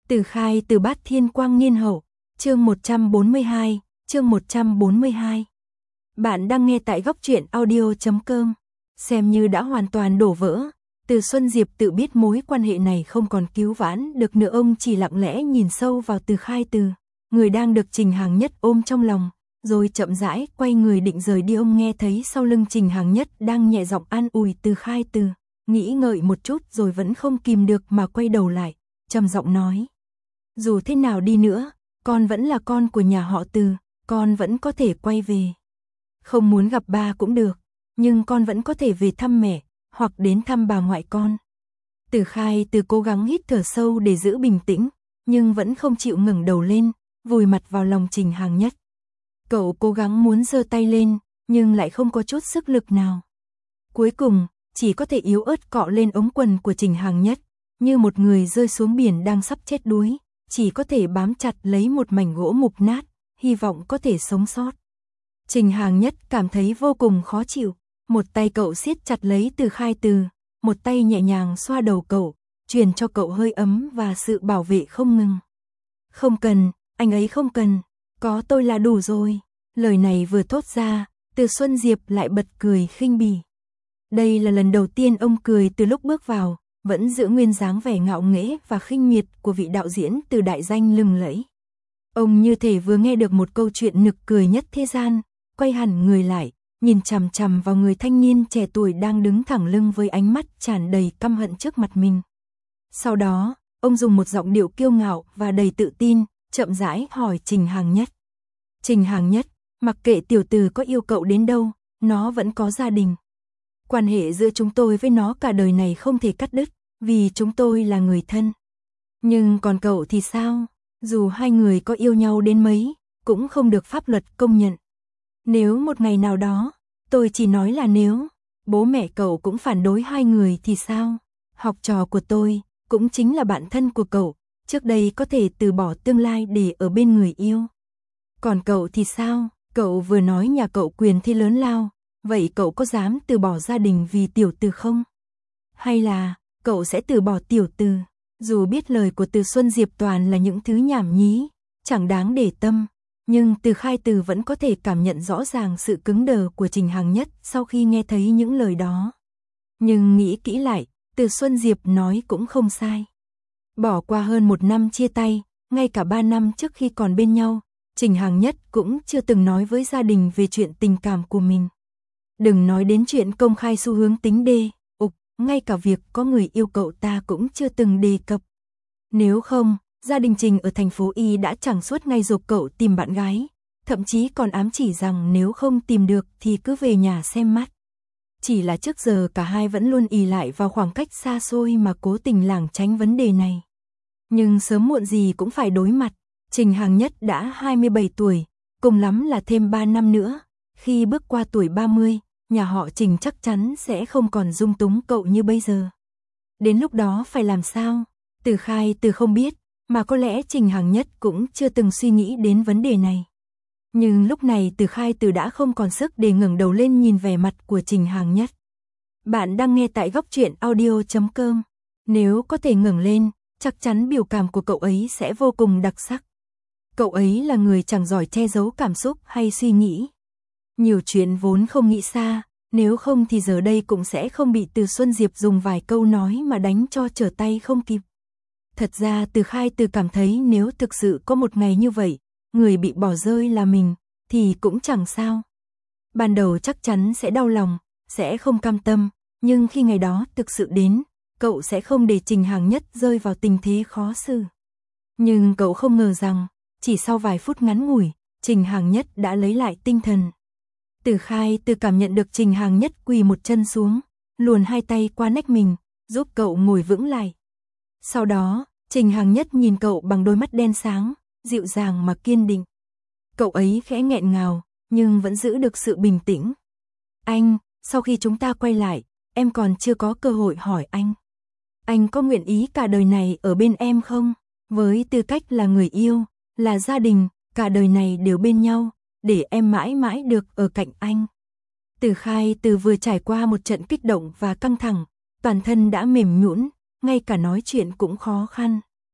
Từ Khai từ Bát Thiên Quang Niên Hậu, chương 142, chương 142. Bạn đang nghe tại góc truyện audio.com. Xem như đã hoàn toàn đổ vỡ, Từ Xuân Diệp tự biết mối quan hệ này không còn cứu vãn được nữa, ông chỉ lặng lẽ nhìn sâu vào Từ Khai Từ, người đang được Trình Hàng Nhất ôm trong lòng, rồi chậm rãi quay người định rời đi. Ông nghe thấy sau lưng Trình Hàng Nhất đang nhẹ giọng an ủi Từ Khai Từ, nghĩ ngợi một chút rồi vẫn không kìm được mà quay đầu lại, trầm giọng nói: dù thế nào đi nữa, con vẫn là con của nhà họ Từ, con vẫn có thể quay về. Không muốn gặp ba cũng được, nhưng con vẫn có thể về thăm mẹ, hoặc đến thăm bà ngoại con. Từ Khai Từ cố gắng hít thở sâu để giữ bình tĩnh, nhưng vẫn không chịu ngẩng đầu lên, vùi mặt vào lòng Trình Hàng Nhất. Cậu cố gắng muốn giơ tay lên, nhưng lại không có chút sức lực nào. Cuối cùng, chỉ có thể yếu ớt cọ lên ống quần của Trình Hàng Nhất, như một người rơi xuống biển đang sắp chết đuối, chỉ có thể bám chặt lấy một mảnh gỗ mục nát, hy vọng có thể sống sót. Trình Hàng Nhất cảm thấy vô cùng khó chịu, một tay cậu siết chặt lấy Từ Khai Từ, một tay nhẹ nhàng xoa đầu cậu, truyền cho cậu hơi ấm và sự bảo vệ không ngừng. Không cần, anh ấy không cần, có tôi là đủ rồi. Lời này vừa thốt ra, Từ Xuân Diệp lại bật cười khinh bỉ. Đây là lần đầu tiên ông cười từ lúc bước vào, vẫn giữ nguyên dáng vẻ ngạo nghễ và khinh miệt của vị đạo diễn Từ đại danh lừng lẫy. Ông như thể vừa nghe được một câu chuyện nực cười nhất thế gian, quay hẳn người lại, nhìn chằm chằm vào người thanh niên trẻ tuổi đang đứng thẳng lưng với ánh mắt tràn đầy căm hận trước mặt mình. Sau đó, ông dùng một giọng điệu kiêu ngạo và đầy tự tin, chậm rãi hỏi Trình Hàng Nhất. Trình Hàng Nhất, mặc kệ tiểu Từ có yêu cậu đến đâu, nó vẫn có gia đình. Quan hệ giữa chúng tôi với nó cả đời này không thể cắt đứt, vì chúng tôi là người thân. Nhưng còn cậu thì sao? Dù hai người có yêu nhau đến mấy, cũng không được pháp luật công nhận. Nếu một ngày nào đó, tôi chỉ nói là nếu, bố mẹ cậu cũng phản đối hai người thì sao? Học trò của tôi, cũng chính là bạn thân của cậu, trước đây có thể từ bỏ tương lai để ở bên người yêu. Còn cậu thì sao? Cậu vừa nói nhà cậu quyền thế lớn lao, vậy cậu có dám từ bỏ gia đình vì tiểu Từ không? Hay là, cậu sẽ từ bỏ tiểu Từ? Dù biết lời của Từ Xuân Diệp toàn là những thứ nhảm nhí, chẳng đáng để tâm, nhưng Từ Khai Từ vẫn có thể cảm nhận rõ ràng sự cứng đờ của Trình Hàng Nhất sau khi nghe thấy những lời đó. Nhưng nghĩ kỹ lại, Từ Xuân Diệp nói cũng không sai. Bỏ qua hơn 1 năm chia tay, ngay cả 3 năm trước khi còn bên nhau, Trình Hàng Nhất cũng chưa từng nói với gia đình về chuyện tình cảm của mình. Đừng nói đến chuyện công khai xu hướng tính đê, ngay cả việc có người yêu cậu ta cũng chưa từng đề cập. Nếu không, gia đình Trình ở thành phố Y đã chẳng suốt ngày giục cậu tìm bạn gái, thậm chí còn ám chỉ rằng nếu không tìm được thì cứ về nhà xem mắt. Chỉ là trước giờ cả hai vẫn luôn ỷ lại vào khoảng cách xa xôi mà cố tình lảng tránh vấn đề này. Nhưng sớm muộn gì cũng phải đối mặt, Trình Hàng Nhất đã 27 tuổi, cùng lắm là thêm 3 năm nữa, khi bước qua tuổi 30. Nhà họ Trình chắc chắn sẽ không còn dung túng cậu như bây giờ. Đến lúc đó phải làm sao? Từ Khai Từ không biết, mà có lẽ Trình Hàng Nhất cũng chưa từng suy nghĩ đến vấn đề này. Nhưng lúc này Từ Khai Từ đã không còn sức để ngẩng đầu lên nhìn vẻ mặt của Trình Hàng Nhất. Bạn đang nghe tại góc truyện audio.com. Nếu có thể ngẩng lên, chắc chắn biểu cảm của cậu ấy sẽ vô cùng đặc sắc. Cậu ấy là người chẳng giỏi che giấu cảm xúc hay suy nghĩ. Nhiều chuyện vốn không nghĩ xa, nếu không thì giờ đây cũng sẽ không bị Từ Xuân Diệp dùng vài câu nói mà đánh cho trở tay không kịp. Thật ra Từ Khai Từ cảm thấy nếu thực sự có một ngày như vậy, người bị bỏ rơi là mình, thì cũng chẳng sao. Ban đầu chắc chắn sẽ đau lòng, sẽ không cam tâm, nhưng khi ngày đó thực sự đến, cậu sẽ không để Trình Hàng Nhất rơi vào tình thế khó xử. Nhưng cậu không ngờ rằng, chỉ sau vài phút ngắn ngủi, Trình Hàng Nhất đã lấy lại tinh thần. Từ Khai Từ cảm nhận được Trình Hàng Nhất quỳ một chân xuống, luồn hai tay qua nách mình, giúp cậu ngồi vững lại. Sau đó, Trình Hàng Nhất nhìn cậu bằng đôi mắt đen sáng, dịu dàng mà kiên định. Cậu ấy khẽ nghẹn ngào, nhưng vẫn giữ được sự bình tĩnh. Anh, sau khi chúng ta quay lại, em còn chưa có cơ hội hỏi anh. Anh có nguyện ý cả đời này ở bên em không? Với tư cách là người yêu, là gia đình, cả đời này đều bên nhau, để em mãi mãi được ở cạnh anh. Từ Khai Từ vừa trải qua một trận kích động và căng thẳng, toàn thân đã mềm nhũn, ngay cả nói chuyện cũng khó khăn.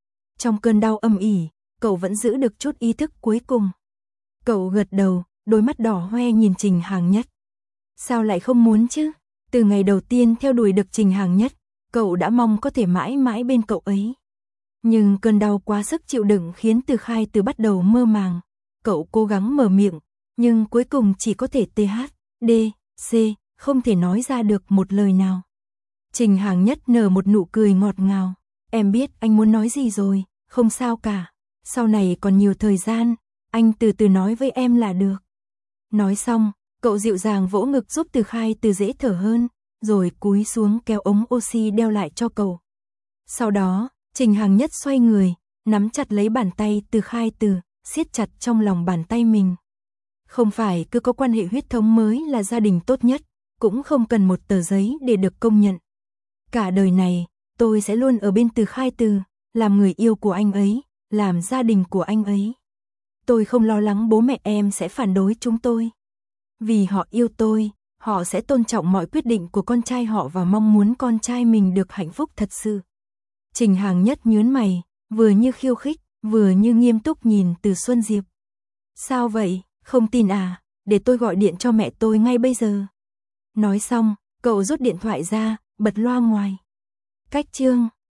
trong cơn đau âm ỉ, cậu vẫn giữ được chút ý thức cuối cùng. Cậu gật đầu, đôi mắt đỏ hoe nhìn Trình Hàng Nhất. Sao lại không muốn chứ? Từ ngày đầu tiên theo đuổi được Trình Hàng Nhất, cậu đã mong có thể mãi mãi bên cậu ấy. Nhưng cơn đau quá sức chịu đựng khiến Từ Khai Từ bắt đầu mơ màng. Cậu cố gắng mở miệng, nhưng cuối cùng chỉ có thể TH, D, C, không thể nói ra được một lời nào. Trình Hàng Nhất nở một nụ cười ngọt ngào. Em biết anh muốn nói gì rồi, không sao cả. Sau này còn nhiều thời gian, anh từ từ nói với em là được. Nói xong, cậu dịu dàng vỗ ngực giúp Từ Khai Từ dễ thở hơn, rồi cúi xuống kéo ống oxy đeo lại cho cậu. Sau đó, Trình Hàng Nhất xoay người, nắm chặt lấy bàn tay Từ Khai Từ, siết chặt trong lòng bàn tay mình. Không phải cứ có quan hệ huyết thống mới là gia đình tốt nhất, cũng không cần một tờ giấy để được công nhận. Cả đời này, tôi sẽ luôn ở bên Từ Khai Từ, làm người yêu của anh ấy, làm gia đình của anh ấy. Tôi không lo lắng bố mẹ em sẽ phản đối chúng tôi. Vì họ yêu tôi, họ sẽ tôn trọng mọi quyết định của con trai họ và mong muốn con trai mình được hạnh phúc thật sự. Trình Hàng Nhất nhướng mày, vừa như khiêu khích, vừa như nghiêm túc nhìn Từ Xuân Diệp. Sao vậy, không tin à, để tôi gọi điện cho mẹ tôi ngay bây giờ. Nói xong, cậu rút điện thoại ra, bật loa ngoài. Cách chương